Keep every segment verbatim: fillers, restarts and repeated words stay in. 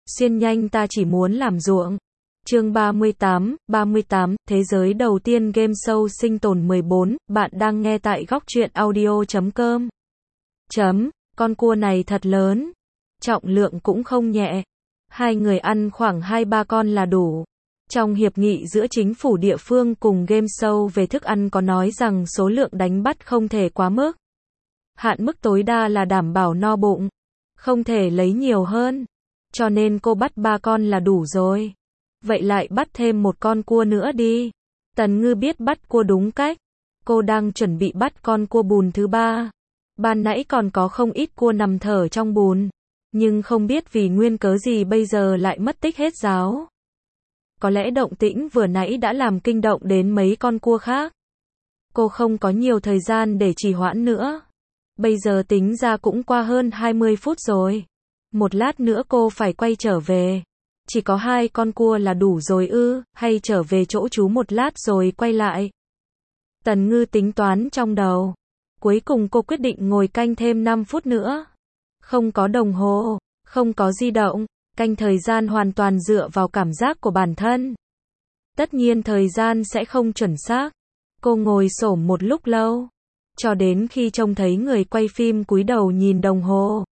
Xuyên nhanh ta chỉ muốn làm ruộng. Chương ba mươi tám, ba mươi tám, Thế giới đầu tiên game show sinh tồn mười bốn, bạn đang nghe tại góc truyện audio chấm com. Chấm, con cua này thật lớn, trọng lượng cũng không nhẹ. Hai người ăn khoảng hai ba con là đủ. Trong hiệp nghị giữa chính phủ địa phương cùng game show về thức ăn có nói rằng số lượng đánh bắt không thể quá mức. Hạn mức tối đa là đảm bảo no bụng, không thể lấy nhiều hơn. Cho nên cô bắt ba con là đủ rồi. Vậy lại bắt thêm một con cua nữa đi. Tần Ngư biết bắt cua đúng cách. Cô đang chuẩn bị bắt con cua bùn thứ ba. Ban nãy còn có không ít cua nằm thở trong bùn. Nhưng không biết vì nguyên cớ gì bây giờ lại mất tích hết giáo. Có lẽ động tĩnh vừa nãy đã làm kinh động đến mấy con cua khác. Cô không có nhiều thời gian để trì hoãn nữa. Bây giờ tính ra cũng qua hơn hai mươi phút rồi. Một lát nữa cô phải quay trở về. Chỉ có hai con cua là đủ rồi ư, hay trở về chỗ chú một lát rồi quay lại. Tần Ngư tính toán trong đầu. Cuối cùng cô quyết định ngồi canh thêm năm phút nữa. Không có đồng hồ, không có di động, canh thời gian hoàn toàn dựa vào cảm giác của bản thân. Tất nhiên thời gian sẽ không chuẩn xác. Cô ngồi xổm một lúc lâu, cho đến khi trông thấy người quay phim cúi đầu nhìn đồng hồ.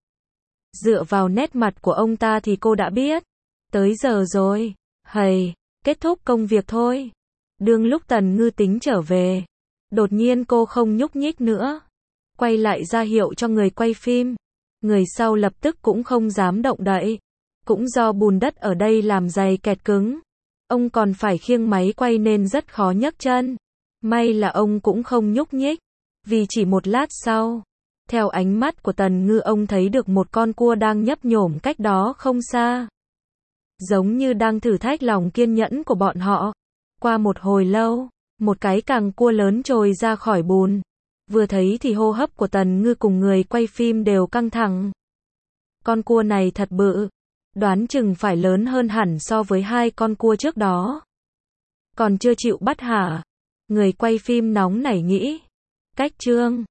Dựa vào nét mặt của ông ta thì cô đã biết. Tới giờ rồi. Hầy, kết thúc công việc thôi. Đương lúc Tần Ngư tính trở về. Đột nhiên cô không nhúc nhích nữa. Quay lại ra hiệu cho người quay phim. Người sau lập tức cũng không dám động đậy. Cũng do bùn đất ở đây làm giày kẹt cứng. Ông còn phải khiêng máy quay nên rất khó nhấc chân. May là ông cũng không nhúc nhích. Vì chỉ một lát sau, theo ánh mắt của Tần Ngư ông thấy được một con cua đang nhấp nhổm cách đó không xa. Giống như đang thử thách lòng kiên nhẫn của bọn họ. Qua một hồi lâu, một cái càng cua lớn trồi ra khỏi bùn. Vừa thấy thì hô hấp của Tần Ngư cùng người quay phim đều căng thẳng. Con cua này thật bự. Đoán chừng phải lớn hơn hẳn so với hai con cua trước đó. Còn chưa chịu bắt hả? Người quay phim nóng nảy nghĩ. Cách trương,